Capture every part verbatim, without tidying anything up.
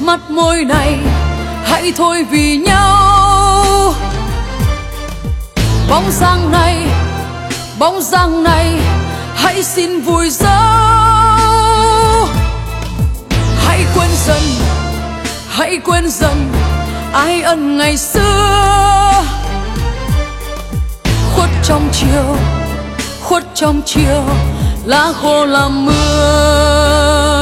mắt môi này hãy thôi vì nhau. Bóng dáng này, bóng dáng này hãy xin vùi dấu. Hãy quên dần, hãy quên dần ái ân ngày xưa. Khuất trong chiều, khuất trong chiều lá khô làm mưa.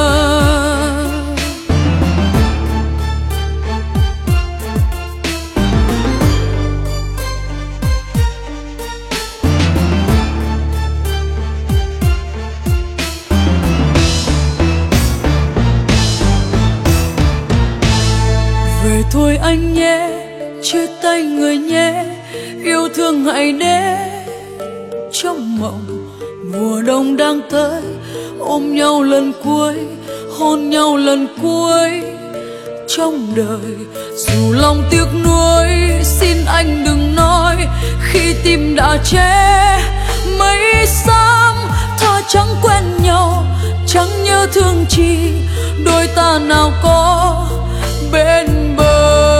Về thôi anh nhé, chia tay người nhé, yêu thương hãy đến trong mộng. Mùa đông đang tới, ôm nhau lần cuối, hôn nhau lần cuối trong đời. Dù lòng tiếc nuối, xin anh đừng nói khi tim đã chết. Mấy sáng tha chẳng quen nhau, chẳng nhớ thương chi, đôi ta nào có bên bờ.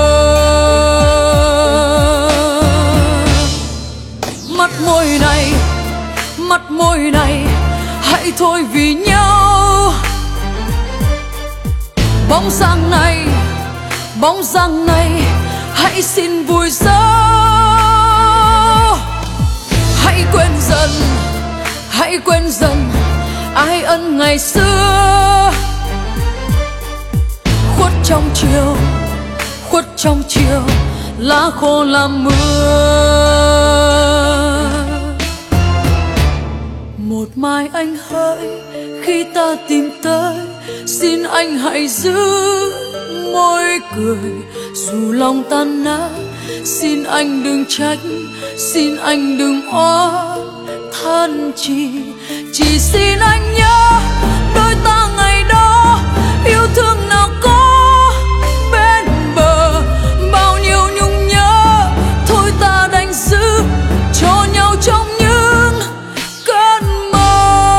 Mắt môi này, mắt môi này hãy thôi vì nhau. Bóng dáng này, bóng dáng này hãy xin vùi dấu. Hãy quên dần, hãy quên dần ái ân ngày xưa. Khuất trong chiều, khuất trong chiều lá khô làm mưa. Một mai anh hỡi khi ta tìm tới, xin anh hãy giữ môi cười. Dù lòng tan nát, xin anh đừng trách, xin anh đừng oán than chi. Chỉ xin anh nhớ đôi ta ngày đó, yêu thương nào có bên bờ. Bao nhiêu nhung nhớ thôi ta đành giữ cho nhau trong những cơn mơ.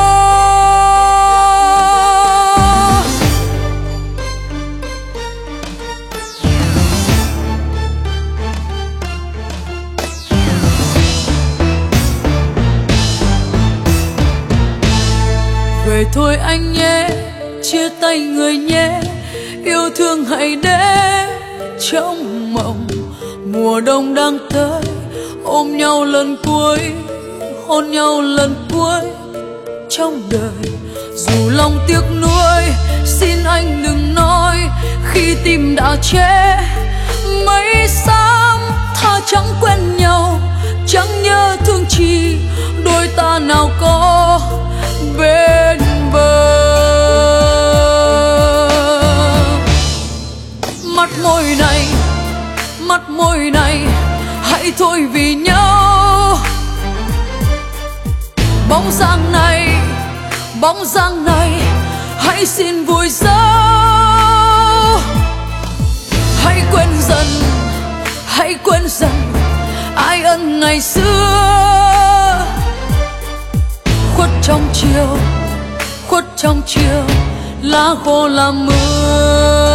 Về thôi anh nhé, chia tay người nhé, yêu thương hãy đến trong mộng. Mùa đông đang tới, ôm nhau lần cuối, hôn nhau lần cuối trong đời. Dù lòng tiếc nuối, xin anh đừng nói khi tim đã chết. Mấy sáng tha chẳng quen nhau, chẳng nhớ thương chi, đôi ta nào có bên bờ. Mắt môi này, mắt môi này hãy thôi vì nhau. Bóng dáng này, bóng dáng này hãy xin vùi dấu. Hãy quên dần, hãy quên dần ái ân ngày xưa. Khuất trong chiều, khuất trong chiều lá khô làm mưa.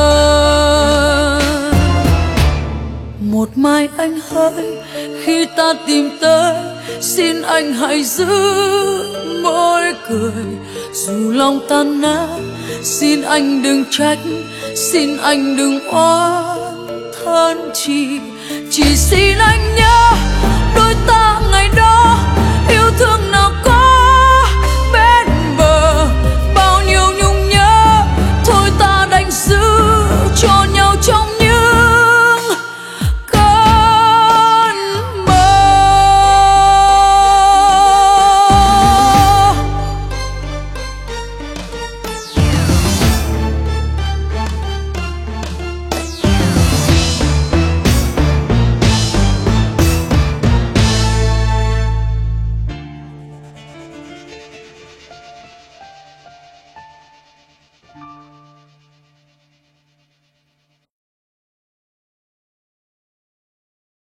Một mai anh hỡi khi ta tìm tới, xin anh hãy giữ môi cười. Dù lòng tan nát, xin anh đừng trách, xin anh đừng oán than chi. Chỉ xin anh nhớ